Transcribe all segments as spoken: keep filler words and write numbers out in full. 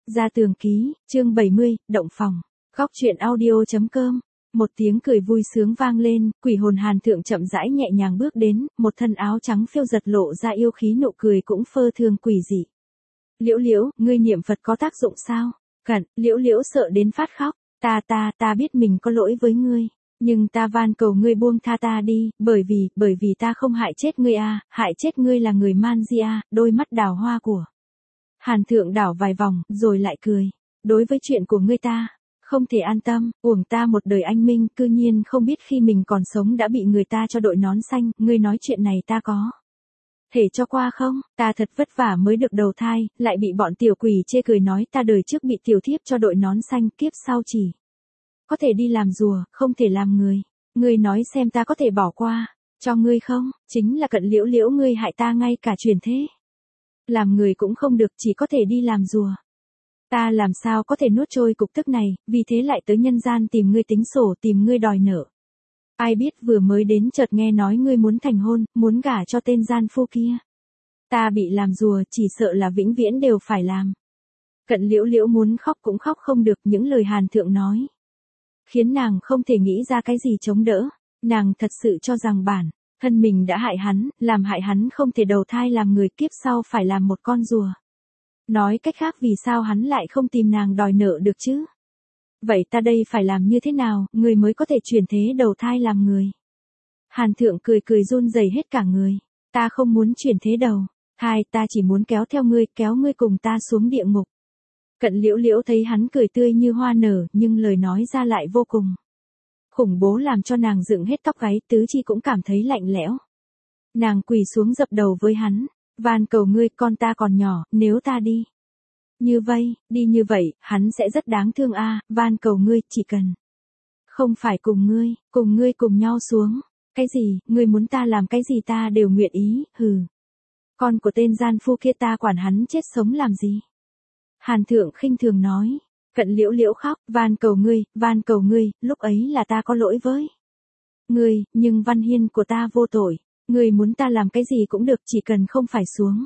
Gia Tường Ký, chương bảy mươi, Động Phòng. Góc truyện audio chấm com. Một tiếng cười vui sướng vang lên, quỷ hồn Hàn Thượng chậm rãi nhẹ nhàng bước đến, một thân áo trắng phiêu giật lộ ra yêu khí, nụ cười cũng phơ thường quỷ dị. Liễu Liễu, ngươi niệm Phật có tác dụng sao? Cẩn, Liễu Liễu sợ đến phát khóc, ta ta ta biết mình có lỗi với ngươi, nhưng ta van cầu ngươi buông tha ta đi, bởi vì, bởi vì ta không hại chết ngươi à, hại chết ngươi là người man di à, đôi mắt đào hoa của. Hàn Thượng đảo vài vòng, rồi lại cười, đối với chuyện của ngươi ta không thể an tâm, uổng ta một đời anh minh, cư nhiên không biết khi mình còn sống đã bị người ta cho đội nón xanh, ngươi nói chuyện này ta có thể cho qua không? Ta thật vất vả mới được đầu thai, lại bị bọn tiểu quỷ chê cười nói ta đời trước bị tiểu thiếp cho đội nón xanh, kiếp sau chỉ có thể đi làm rùa, không thể làm người. Ngươi nói xem ta có thể bỏ qua cho ngươi không? Chính là Cận Liễu Liễu ngươi hại ta ngay cả chuyển thế làm người cũng không được, chỉ có thể đi làm rùa. Ta làm sao có thể nuốt trôi cục tức này, vì thế lại tới nhân gian tìm ngươi tính sổ, tìm ngươi đòi nợ. Ai biết vừa mới đến chợt nghe nói ngươi muốn thành hôn, muốn gả cho tên gian phu kia. Ta bị làm rùa, chỉ sợ là vĩnh viễn đều phải làm. Cận Liễu Liễu muốn khóc cũng khóc không được, những lời Hàn Thượng nói khiến nàng không thể nghĩ ra cái gì chống đỡ. Nàng thật sự cho rằng bản thân mình đã hại hắn, làm hại hắn không thể đầu thai làm người, kiếp sau phải làm một con rùa. Nói cách khác, vì sao hắn lại không tìm nàng đòi nợ được chứ? Vậy ta đây phải làm như thế nào, người mới có thể chuyển thế đầu thai làm người? Hàn Thượng cười cười run rẩy hết cả người. Ta không muốn chuyển thế đầu thai, ta chỉ muốn kéo theo ngươi, kéo ngươi cùng ta xuống địa ngục. Cận Liễu Liễu thấy hắn cười tươi như hoa nở, nhưng lời nói ra lại vô cùng khủng bố, làm cho nàng dựng hết tóc gáy, tứ chi cũng cảm thấy lạnh lẽo. Nàng quỳ xuống dập đầu với hắn, van cầu ngươi, con ta còn nhỏ, nếu ta đi như vây, đi như vậy, hắn sẽ rất đáng thương a, à, van cầu ngươi, chỉ cần không phải cùng ngươi, cùng ngươi cùng nhau xuống. Cái gì, ngươi muốn ta làm cái gì ta đều nguyện ý, hừ. Con của tên gian phu kia ta quản hắn chết sống làm gì? Hàn Thượng khinh thường nói. Cận Liễu Liễu khóc, van cầu ngươi, van cầu ngươi, lúc ấy là ta có lỗi với ngươi, nhưng Văn Hiên của ta vô tội. Ngươi muốn ta làm cái gì cũng được, chỉ cần không phải xuống.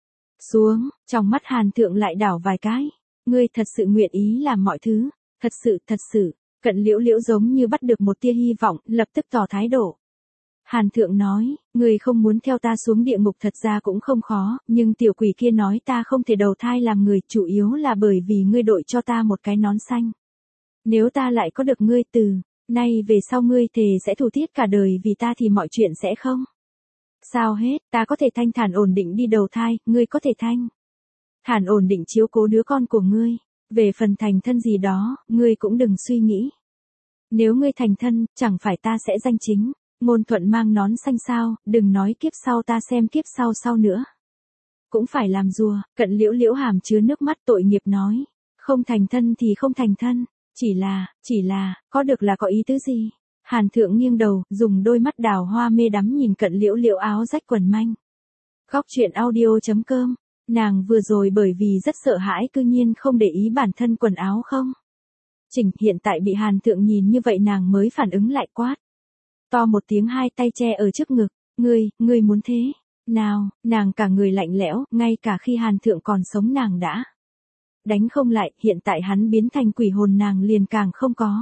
Xuống, trong mắt Hàn Thượng lại đảo vài cái. Ngươi thật sự nguyện ý làm mọi thứ, thật sự, thật sự. Cận Liễu Liễu giống như bắt được một tia hy vọng, lập tức tỏ thái độ. Hàn Thượng nói, ngươi không muốn theo ta xuống địa ngục thật ra cũng không khó, nhưng tiểu quỷ kia nói ta không thể đầu thai làm người, chủ yếu là bởi vì ngươi đội cho ta một cái nón xanh. Nếu ta lại có được ngươi từ nay về sau, ngươi thề sẽ thủ tiết cả đời vì ta thì mọi chuyện sẽ không sao hết, ta có thể thanh thản ổn định đi đầu thai, ngươi có thể thanh thản ổn định chiếu cố đứa con của ngươi. Về phần thành thân gì đó, ngươi cũng đừng suy nghĩ. Nếu ngươi thành thân, chẳng phải ta sẽ danh chính ngôn thuận mang nón xanh sao, đừng nói kiếp sau, ta xem kiếp sau sau nữa cũng phải làm rùa. Cận Liễu Liễu hàm chứa nước mắt tội nghiệp nói, không thành thân thì không thành thân, chỉ là, chỉ là, có được là có ý tứ gì? Hàn Thượng nghiêng đầu, dùng đôi mắt đào hoa mê đắm nhìn Cận Liễu Liễu áo rách quần manh. Góc truyện audio chấm com. Nàng vừa rồi bởi vì rất sợ hãi cư nhiên không để ý bản thân quần áo không chỉnh, hiện tại bị Hàn Thượng nhìn như vậy nàng mới phản ứng lại, quát to một tiếng, hai tay che ở trước ngực, ngươi, ngươi muốn thế nào? Nàng cả người lạnh lẽo, ngay cả khi Hàn Thượng còn sống nàng đã đánh không lại, hiện tại hắn biến thành quỷ hồn nàng liền càng không có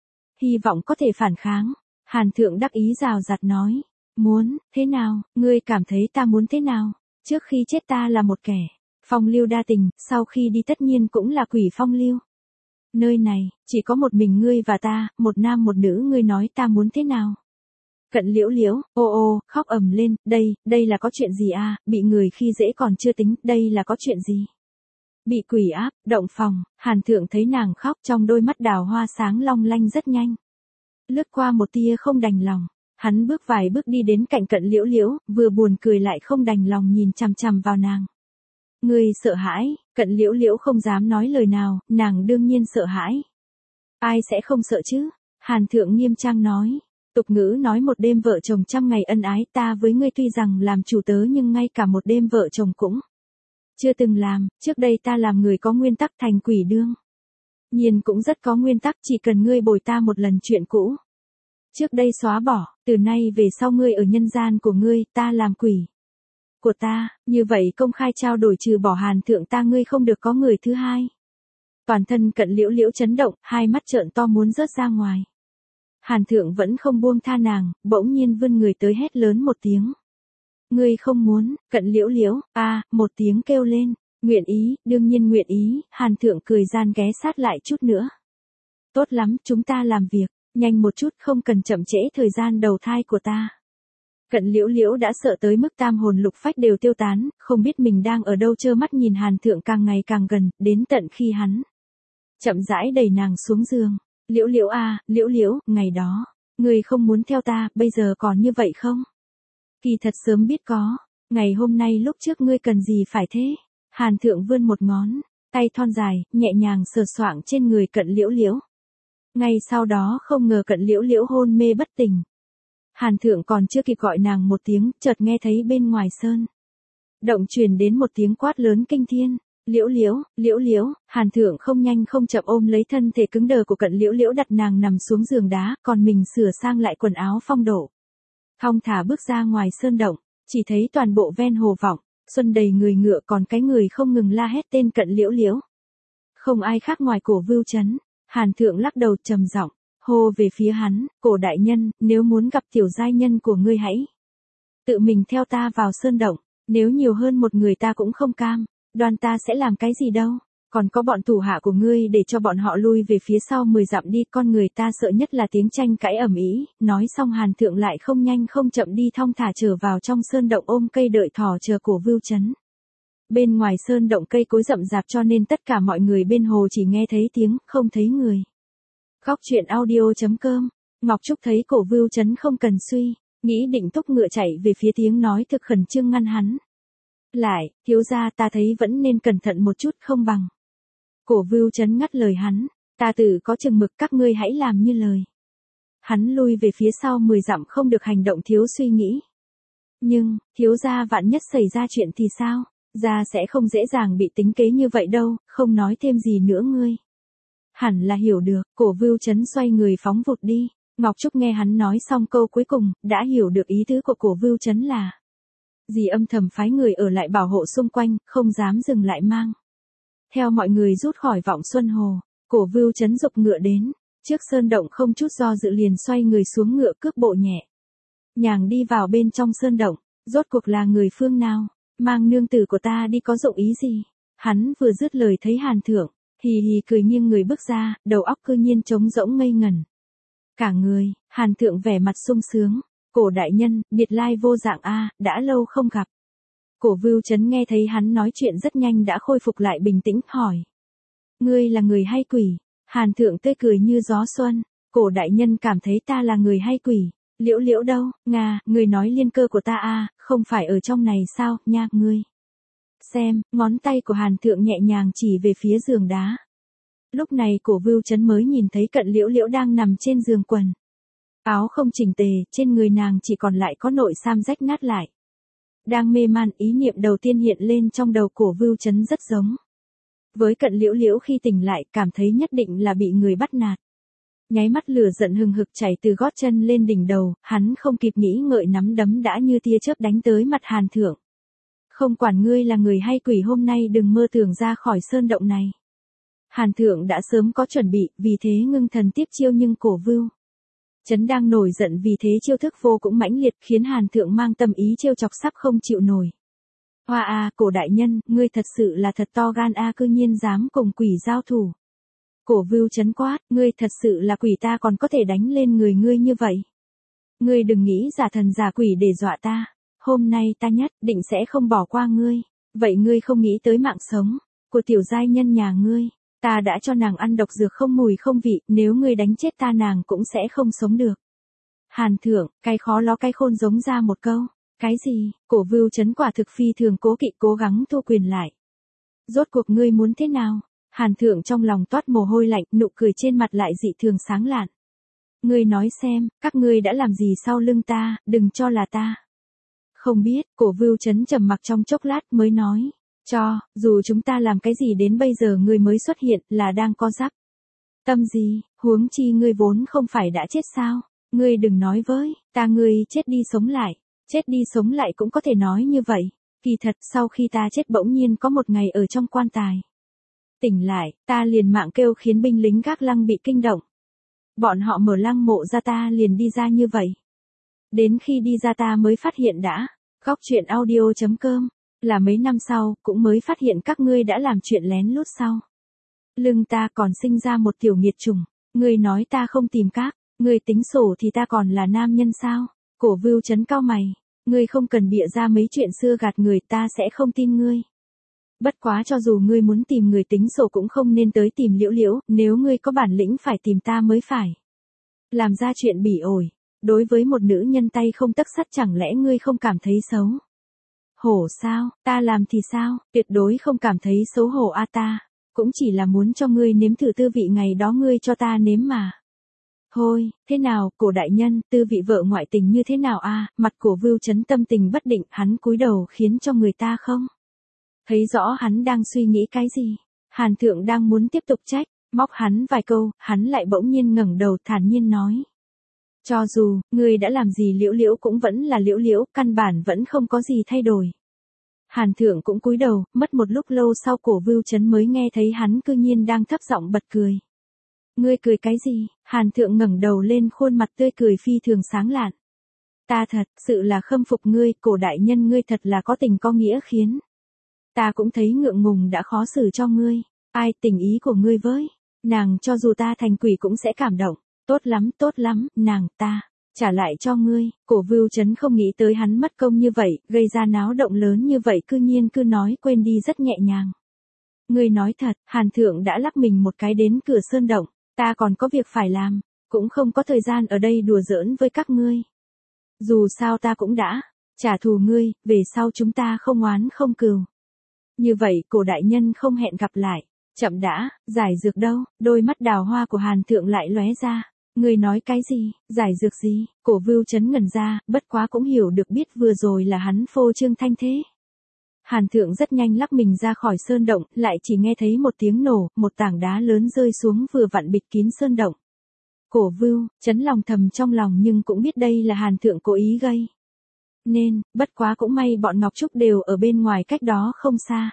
hy vọng có thể phản kháng. Hàn Thượng đắc ý rào rạt nói, muốn thế nào, ngươi cảm thấy ta muốn thế nào? Trước khi chết ta là một kẻ phong lưu đa tình, sau khi đi tất nhiên cũng là quỷ phong lưu. Nơi này chỉ có một mình ngươi và ta, một nam một nữ, ngươi nói ta muốn thế nào? Cận Liễu Liễu, ô ô, khóc ầm lên, đây, đây là có chuyện gì à, bị người khi dễ còn chưa tính, đây là có chuyện gì? Bị quỷ áp, động phòng. Hàn Thượng thấy nàng khóc, trong đôi mắt đào hoa sáng long lanh rất nhanh lướt qua một tia không đành lòng. Hắn bước vài bước đi đến cạnh Cận Liễu Liễu, vừa buồn cười lại không đành lòng nhìn chằm chằm vào nàng. Ngươi sợ hãi? Cận Liễu Liễu không dám nói lời nào, nàng đương nhiên sợ hãi. Ai sẽ không sợ chứ? Hàn Thượng nghiêm trang nói. Tục ngữ nói một đêm vợ chồng trăm ngày ân ái, ta với ngươi tuy rằng làm chủ tớ nhưng ngay cả một đêm vợ chồng cũng chưa từng làm, trước đây ta làm người có nguyên tắc, thành quỷ đương nhiên cũng rất có nguyên tắc, chỉ cần ngươi bồi ta một lần chuyện cũ trước đây xóa bỏ, từ nay về sau ngươi ở nhân gian của ngươi, ta làm quỷ của ta, như vậy công khai trao đổi, trừ bỏ Hàn Thượng ta ngươi không được có người thứ hai. Toàn thân Cận Liễu Liễu chấn động, hai mắt trợn to muốn rớt ra ngoài. Hàn Thượng vẫn không buông tha nàng, bỗng nhiên vươn người tới hét lớn một tiếng. Ngươi không muốn, Cận Liễu Liễu, a, một tiếng kêu lên, nguyện ý, đương nhiên nguyện ý, Hàn Thượng cười gian ghé sát lại chút nữa. Tốt lắm, chúng ta làm việc, nhanh một chút, không cần chậm trễ thời gian đầu thai của ta. Cận Liễu Liễu đã sợ tới mức tam hồn lục phách đều tiêu tán, không biết mình đang ở đâu, trơ mắt nhìn Hàn Thượng càng ngày càng gần, đến tận khi hắn chậm rãi đẩy nàng xuống giường. Liễu Liễu a, Liễu Liễu, ngày đó, ngươi không muốn theo ta, bây giờ còn như vậy không? Kỳ thật sớm biết có, ngày hôm nay lúc trước ngươi cần gì phải thế? Hàn Thượng vươn một ngón tay thon dài, nhẹ nhàng sờ soạng trên người Cận Liễu Liễu. Ngay sau đó không ngờ Cận Liễu Liễu hôn mê bất tỉnh. Hàn Thượng còn chưa kịp gọi nàng một tiếng, chợt nghe thấy bên ngoài sơn động truyền đến một tiếng quát lớn kinh thiên. Liễu Liễu, Liễu Liễu, Hàn Thượng không nhanh không chậm ôm lấy thân thể cứng đờ của Cận Liễu Liễu, đặt nàng nằm xuống giường đá, còn mình sửa sang lại quần áo phong độ. Thong thả bước ra ngoài sơn động, chỉ thấy toàn bộ ven hồ vọng, xuân đầy người ngựa, còn cái người không ngừng la hét tên Cận Liễu Liễu. Không ai khác ngoài Cổ Vưu Chấn. Hàn Thượng lắc đầu trầm giọng, hô về phía hắn, Cổ đại nhân, nếu muốn gặp tiểu giai nhân của ngươi hãy tự mình theo ta vào sơn động, nếu nhiều hơn một người ta cũng không cam, đoàn ta sẽ làm cái gì đâu, còn có bọn thủ hạ của ngươi để cho bọn họ lui về phía sau mười dặm đi, con người ta sợ nhất là tiếng tranh cãi ầm ĩ. Nói xong Hàn Thượng lại không nhanh không chậm đi thong thả trở vào trong sơn động, ôm cây đợi thỏ chờ Cổ Vưu Chấn. Bên ngoài sơn động cây cối rậm rạp cho nên tất cả mọi người bên hồ chỉ nghe thấy tiếng, không thấy người. Góc truyện audio chấm com. Ngọc Trúc thấy Cổ Vưu Chấn không cần suy nghĩ định thúc ngựa chạy về phía tiếng nói thực khẩn trương ngăn hắn lại, thiếu gia, ta thấy vẫn nên cẩn thận một chút không bằng. Cổ Vưu Chấn ngắt lời hắn, ta tự có chừng mực, các ngươi hãy làm như lời. Hắn lui về phía sau mười dặm, không được hành động thiếu suy nghĩ. Nhưng, thiếu gia, vạn nhất xảy ra chuyện thì sao? Gia sẽ không dễ dàng bị tính kế như vậy đâu, không nói thêm gì nữa ngươi. Hẳn là hiểu được. Cổ Vưu Chấn xoay người phóng vụt đi. Ngọc Trúc nghe hắn nói xong câu cuối cùng, đã hiểu được ý tứ của Cổ Vưu Chấn là dì âm thầm phái người ở lại bảo hộ xung quanh, không dám dừng lại mang theo mọi người rút khỏi Vọng Xuân Hồ. Cổ Vưu Chấn dục ngựa đến trước sơn động, không chút do dự liền xoay người xuống ngựa, cước bộ nhẹ nhàng đi vào bên trong sơn động. Rốt cuộc là người phương nào, mang nương tử của ta đi có dụng ý gì? Hắn vừa dứt lời thấy Hàn Thượng hì hì cười, nghiêng người bước ra, đầu óc cư nhiên trống rỗng ngây ngẩn cả người. Hàn Thượng vẻ mặt sung sướng, Cổ đại nhân, biệt lai vô dạng a, đã lâu không gặp. Cổ Vưu Chấn nghe thấy hắn nói chuyện rất nhanh đã khôi phục lại bình tĩnh, hỏi, ngươi là người hay quỷ? Hàn Thượng tươi cười như gió xuân, Cổ đại nhân cảm thấy ta là người hay quỷ? Liễu Liễu đâu? Nga, ngươi nói liên cơ của ta a, không phải ở trong này sao, nha, ngươi xem. Ngón tay của Hàn Thượng nhẹ nhàng chỉ về phía giường đá. Lúc này Cổ Vưu Chấn mới nhìn thấy Cận Liễu Liễu đang nằm trên giường, quần áo không chỉnh tề, trên người nàng chỉ còn lại có nội sam rách nát lại. Đang mê man, ý niệm đầu tiên hiện lên trong đầu Cổ Vưu Chấn rất giống với Cận Liễu Liễu khi tỉnh lại, cảm thấy nhất định là bị người bắt nạt. Nháy mắt lửa giận hừng hực chảy từ gót chân lên đỉnh đầu, hắn không kịp nghĩ ngợi, nắm đấm đã như tia chớp đánh tới mặt Hàn Thượng. Không quản ngươi là người hay quỷ, hôm nay đừng mơ tưởng ra khỏi sơn động này. Hàn Thượng đã sớm có chuẩn bị, vì thế ngưng thần tiếp chiêu, nhưng Cổ Vưu Chấn đang nổi giận, vì thế chiêu thức vô cũng mãnh liệt, khiến Hàn Thượng mang tâm ý trêu chọc sắp không chịu nổi. Hoa a, Cổ đại nhân, ngươi thật sự là thật to gan a, cư nhiên dám cùng quỷ giao thủ. Cổ Vưu Chấn quát, ngươi thật sự là quỷ, ta còn có thể đánh lên người ngươi như vậy. Ngươi đừng nghĩ giả thần giả quỷ để dọa ta, hôm nay ta nhất định sẽ không bỏ qua ngươi. Vậy ngươi không nghĩ tới mạng sống của tiểu giai nhân nhà ngươi? Ta đã cho nàng ăn độc dược không mùi không vị, nếu ngươi đánh chết ta nàng cũng sẽ không sống được. Hàn Thượng, cái khó ló cái khôn giống ra một câu. Cái gì? Cổ Vưu Chấn quả thực phi thường cố kỵ, cố gắng thu quyền lại. Rốt cuộc ngươi muốn thế nào? Hàn Thượng trong lòng toát mồ hôi lạnh, nụ cười trên mặt lại dị thường sáng lạn. Ngươi nói xem, các ngươi đã làm gì sau lưng ta, đừng cho là ta không biết. Cổ Vưu Chấn trầm mặc trong chốc lát mới nói, cho, dù chúng ta làm cái gì đến bây giờ ngươi mới xuất hiện, là đang co dắp tâm gì, huống chi ngươi vốn không phải đã chết sao? Ngươi đừng nói với ta ngươi chết đi sống lại, chết đi sống lại cũng có thể nói như vậy. Kỳ thật sau khi ta chết bỗng nhiên có một ngày ở trong quan tài, Tỉnh lại, ta liền mạng kêu khiến binh lính gác lăng bị kinh động. Bọn họ mở lăng mộ ra ta liền đi ra như vậy. Đến khi đi ra ta mới phát hiện đã. Góc chuyện audio.com. Là mấy năm sau, cũng mới phát hiện các ngươi đã làm chuyện lén lút sau. Lưng ta còn sinh ra một tiểu nghiệt chủng. Ngươi nói ta không tìm các. Ngươi tính sổ thì ta còn là nam nhân sao? Cổ Vưu Chấn cau mày. Ngươi không cần bịa ra mấy chuyện xưa gạt người, ta sẽ không tin ngươi. Bất quá cho dù ngươi muốn tìm người tính sổ cũng không nên tới tìm Liễu Liễu, nếu ngươi có bản lĩnh phải tìm ta mới phải. Làm ra chuyện bỉ ổi. Đối với một nữ nhân tay không tấc sắt chẳng lẽ ngươi không cảm thấy xấu? Hổ sao, ta làm thì sao, tuyệt đối không cảm thấy xấu hổ a ta. Cũng chỉ là muốn cho ngươi nếm thử tư vị ngày đó ngươi cho ta nếm mà. Thôi, thế nào, Cổ đại nhân, tư vị vợ ngoại tình như thế nào a? Mặt Cổ Vưu Chấn tâm tình bất định, hắn cúi đầu khiến cho người ta không thấy rõ hắn đang suy nghĩ cái gì. Hàn Thượng đang muốn tiếp tục trách, móc hắn vài câu, hắn lại bỗng nhiên ngẩng đầu thản nhiên nói. Cho dù, ngươi đã làm gì Liễu Liễu cũng vẫn là Liễu Liễu, căn bản vẫn không có gì thay đổi. Hàn Thượng cũng cúi đầu, mất một lúc lâu sau Cổ Vưu Chấn mới nghe thấy hắn cư nhiên đang thấp giọng bật cười. Ngươi cười cái gì? Hàn Thượng ngẩng đầu lên, khuôn mặt tươi cười phi thường sáng lạn. Ta thật sự là khâm phục ngươi, Cổ đại nhân, ngươi thật là có tình có nghĩa, khiến ta cũng thấy ngượng ngùng đã khó xử cho ngươi. Ai, tình ý của ngươi với nàng cho dù ta thành quỷ cũng sẽ cảm động. Tốt lắm, tốt lắm, nàng ta trả lại cho ngươi. Cổ Vưu Chấn không nghĩ tới hắn mất công như vậy, gây ra náo động lớn như vậy, cư nhiên cứ nói quên đi rất nhẹ nhàng. Ngươi nói thật, Hàn Thượng đã lắc mình một cái đến cửa sơn động. Ta còn có việc phải làm, cũng không có thời gian ở đây đùa giỡn với các ngươi. Dù sao ta cũng đã trả thù ngươi, về sau chúng ta không oán không cừu. Như vậy, Cổ đại nhân không hẹn gặp lại. Chậm đã, giải dược đâu? Đôi mắt đào hoa của Hàn Thượng lại lóe ra. Ngươi nói cái gì? Giải dược gì? Cổ Vưu Chấn ngẩn ra, bất quá cũng hiểu được biết vừa rồi là hắn phô trương thanh thế. Hàn Thượng rất nhanh lắc mình ra khỏi sơn động, lại chỉ nghe thấy một tiếng nổ, một tảng đá lớn rơi xuống vừa vặn bịt kín sơn động. Cổ Vưu Chấn lòng thầm trong lòng nhưng cũng biết đây là Hàn Thượng cố ý gây nên, bất quá cũng may bọn Ngọc Trúc đều ở bên ngoài cách đó không xa.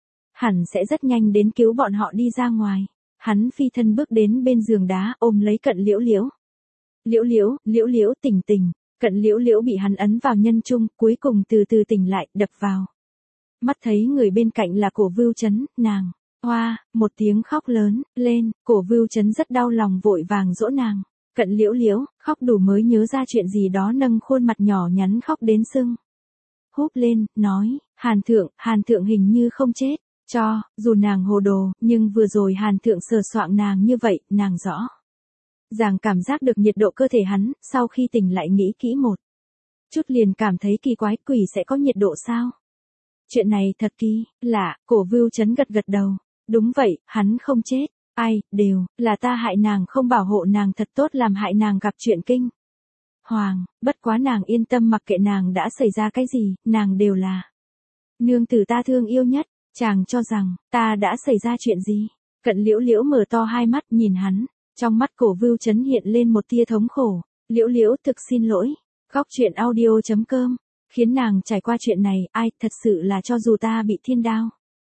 Hẳn sẽ rất nhanh đến cứu bọn họ đi ra ngoài. Hắn phi thân bước đến bên giường đá, ôm lấy Cận Liễu Liễu. Liễu Liễu, Liễu Liễu tỉnh tỉnh. Cận Liễu Liễu bị hắn ấn vào nhân trung, cuối cùng từ từ tỉnh lại, đập vào mắt thấy người bên cạnh là Cổ Vưu Chấn, nàng hoa, một tiếng khóc lớn lên. Cổ Vưu Chấn rất đau lòng, vội vàng dỗ nàng. Cận Liễu Liễu khóc đủ mới nhớ ra chuyện gì đó, nâng khuôn mặt nhỏ nhắn khóc đến sưng húp lên, nói, Hàn Thượng, Hàn Thượng hình như không chết. Cho, dù nàng hồ đồ, nhưng vừa rồi Hàn Thượng sờ soạng nàng như vậy, nàng rõ ràng cảm giác được nhiệt độ cơ thể hắn, sau khi tỉnh lại nghĩ kỹ một chút liền cảm thấy kỳ quái, quỷ sẽ có nhiệt độ sao? Chuyện này thật kỳ lạ. Cổ Vưu Chấn gật gật đầu. Đúng vậy, hắn không chết. Ai, đều là ta hại nàng, không bảo hộ nàng thật tốt, làm hại nàng gặp chuyện kinh hoàng. Bất quá nàng yên tâm, mặc kệ nàng đã xảy ra cái gì, nàng đều là nương tử ta thương yêu nhất. Chàng cho rằng, ta đã xảy ra chuyện gì? Cận Liễu Liễu mở to hai mắt nhìn hắn, trong mắt Cổ Vưu Chấn hiện lên một tia thống khổ. Liễu Liễu thực xin lỗi. Góc chuyện audio.com. Khiến nàng trải qua chuyện này, ai, thật sự là cho dù ta bị thiên đao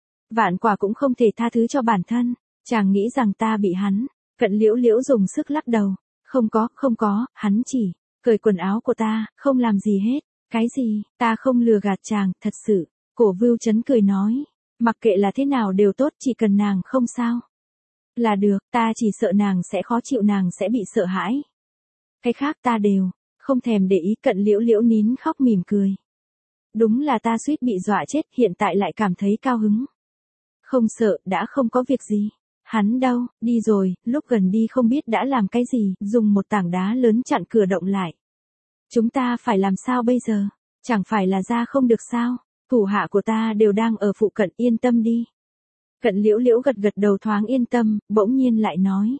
vạn quả cũng không thể tha thứ cho bản thân. Chàng nghĩ rằng ta bị hắn. Cận Liễu Liễu dùng sức lắc đầu. Không có, không có, hắn chỉ cởi quần áo của ta, không làm gì hết. Cái gì, ta không lừa gạt chàng, thật sự. Cổ Vưu Chấn cười nói. Mặc kệ là thế nào đều tốt, chỉ cần nàng không sao là được, ta chỉ sợ nàng sẽ khó chịu, nàng sẽ bị sợ hãi. Cái khác ta đều không thèm để ý. Cận Liễu Liễu nín khóc mỉm cười. Đúng là ta suýt bị dọa chết, hiện tại lại cảm thấy cao hứng. Không sợ, đã không có việc gì. Hắn đâu, đi rồi, lúc gần đi không biết đã làm cái gì, dùng một tảng đá lớn chặn cửa động lại. Chúng ta phải làm sao bây giờ? Chẳng phải là ra không được sao? Thủ hạ của ta đều đang ở phụ cận, yên tâm đi. Cận Liễu Liễu gật gật đầu thoáng yên tâm, bỗng nhiên lại nói.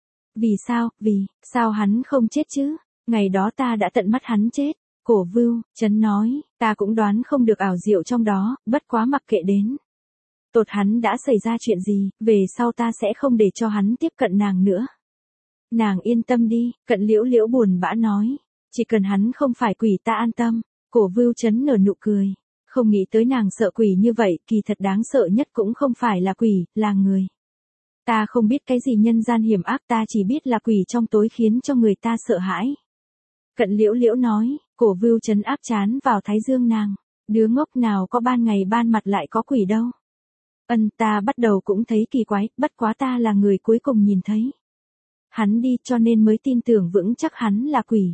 Vì sao, vì, sao hắn không chết chứ? Ngày đó ta đã tận mắt hắn chết. Cổ Vưu Chấn nói, ta cũng đoán không được ảo diệu trong đó, bất quá mặc kệ đến tột hắn đã xảy ra chuyện gì, về sau ta sẽ không để cho hắn tiếp cận nàng nữa. Nàng yên tâm đi, Cận Liễu Liễu buồn bã nói. Chỉ cần hắn không phải quỷ ta an tâm. Cổ Vưu Chấn nở nụ cười. Không nghĩ tới nàng sợ quỷ như vậy, kỳ thật đáng sợ nhất cũng không phải là quỷ, là người. Ta không biết cái gì nhân gian hiểm ác, ta chỉ biết là quỷ trong tối khiến cho người ta sợ hãi. Cận Liễu Liễu nói, Cổ Vưu Chấn áp chán vào thái dương nàng. Đứa ngốc nào có ban ngày ban mặt lại có quỷ đâu. Ân, ta bắt đầu cũng thấy kỳ quái, bất quá ta là người cuối cùng nhìn thấy. Hắn đi cho nên mới tin tưởng vững chắc hắn là quỷ.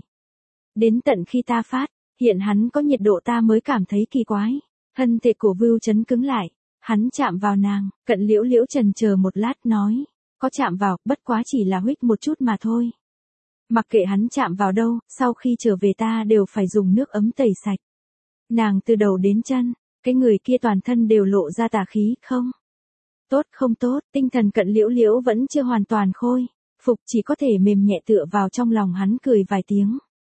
Đến tận khi ta phát, hiện hắn có nhiệt độ ta mới cảm thấy kỳ quái. Thân thể Cổ Vưu Chấn cứng lại, hắn chạm vào nàng, Cận Liễu Liễu chần chờ một lát nói, có chạm vào, bất quá chỉ là huých một chút mà thôi. Mặc kệ hắn chạm vào đâu, sau khi trở về ta đều phải dùng nước ấm tẩy sạch. Nàng từ đầu đến chân, cái người kia toàn thân đều lộ ra tà khí, không? Tốt không tốt, tinh thần Cận Liễu Liễu vẫn chưa hoàn toàn khôi phục, chỉ có thể mềm nhẹ tựa vào trong lòng hắn cười vài tiếng.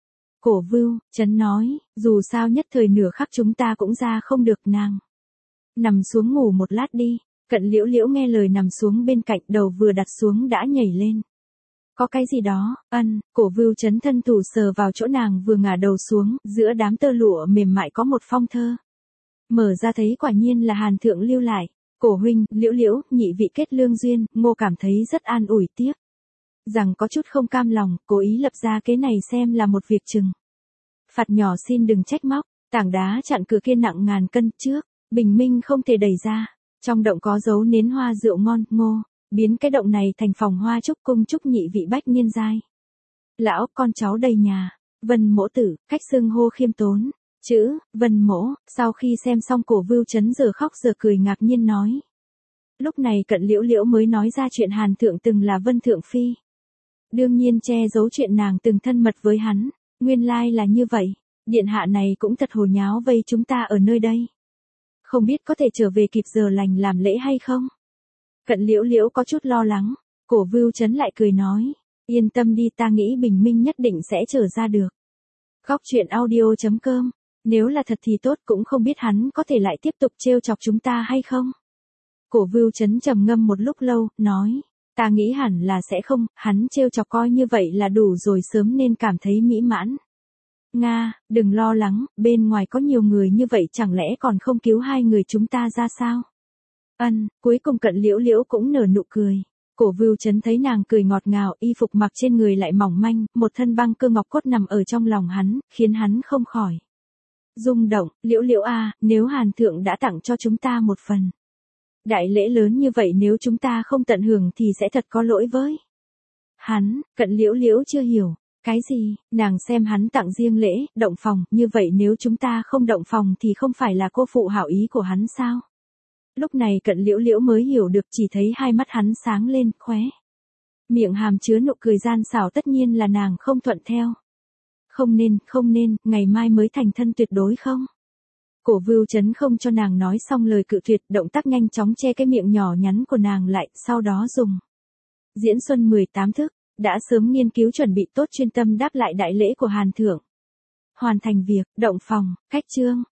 Cổ Vưu Chấn nói, dù sao nhất thời nửa khắc chúng ta cũng ra không được nàng. Nằm xuống ngủ một lát đi. Cận Liễu Liễu nghe lời nằm xuống bên cạnh, đầu vừa đặt xuống đã nhảy lên. Có cái gì đó, ân, Cổ Vưu Chấn thân thủ sờ vào chỗ nàng vừa ngả đầu xuống, giữa đám tơ lụa mềm mại có một phong thơ. Mở ra thấy quả nhiên là Hàn Thượng lưu lại. Cổ huynh, Liễu Liễu, nhị vị kết lương duyên, Ngô cảm thấy rất an ủi tiếc. Rằng có chút không cam lòng, cố ý lập ra kế này xem là một việc chừng. Phạt nhỏ xin đừng trách móc, tảng đá chặn cửa kia nặng ngàn cân trước, bình minh không thể đẩy ra. Trong động có dấu nến hoa rượu ngon, Ngô, biến cái động này thành phòng hoa chúc cung chúc nhị vị bách niên giai. Lão, con cháu đầy nhà, Vân Mỗ tử, cách xưng hô khiêm tốn, chữ, Vân Mỗ, sau khi xem xong Cổ Vưu Chấn giờ khóc giờ cười ngạc nhiên nói. Lúc này Cận Liễu Liễu mới nói ra chuyện Hàn Thượng từng là Vân Thượng Phi. Đương nhiên che giấu chuyện nàng từng thân mật với hắn, nguyên lai là như vậy, điện hạ này cũng thật hồ nháo vây chúng ta ở nơi đây. Không biết có thể trở về kịp giờ lành làm lễ hay không? Cận Liễu Liễu có chút lo lắng, Cổ Vưu Chấn lại cười nói, yên tâm đi, ta nghĩ bình minh nhất định sẽ trở ra được. Góc truyện audio chấm com, nếu là thật thì tốt, cũng không biết hắn có thể lại tiếp tục trêu chọc chúng ta hay không? Cổ Vưu Chấn trầm ngâm một lúc lâu, nói, ta nghĩ hẳn là sẽ không, hắn trêu chọc coi như vậy là đủ rồi, sớm nên cảm thấy mỹ mãn. Nga, đừng lo lắng, bên ngoài có nhiều người như vậy chẳng lẽ còn không cứu hai người chúng ta ra sao? Ân, cuối cùng Cận Liễu Liễu cũng nở nụ cười. Cổ Vưu Chấn thấy nàng cười ngọt ngào, y phục mặc trên người lại mỏng manh, một thân băng cơ ngọc cốt nằm ở trong lòng hắn, khiến hắn không khỏi rung động. Liễu Liễu a, nếu Hàn Thượng đã tặng cho chúng ta một phần đại lễ lớn như vậy, nếu chúng ta không tận hưởng thì sẽ thật có lỗi với hắn. Cận Liễu Liễu chưa hiểu. Cái gì? Nàng xem hắn tặng riêng lễ, động phòng, như vậy nếu chúng ta không động phòng thì không phải là cô phụ hảo ý của hắn sao? Lúc này Cận Liễu Liễu mới hiểu được, chỉ thấy hai mắt hắn sáng lên, khóe miệng hàm chứa nụ cười gian xảo, tất nhiên là nàng không thuận theo. Không nên, không nên, ngày mai mới thành thân tuyệt đối không? Cổ Vưu Chấn không cho nàng nói xong lời cự tuyệt, động tác nhanh chóng che cái miệng nhỏ nhắn của nàng lại, sau đó dùng diễn xuân mười tám thức, đã sớm nghiên cứu chuẩn bị tốt, chuyên tâm đáp lại đại lễ của Hàn Thượng. Hoàn thành việc, động phòng, cách chương.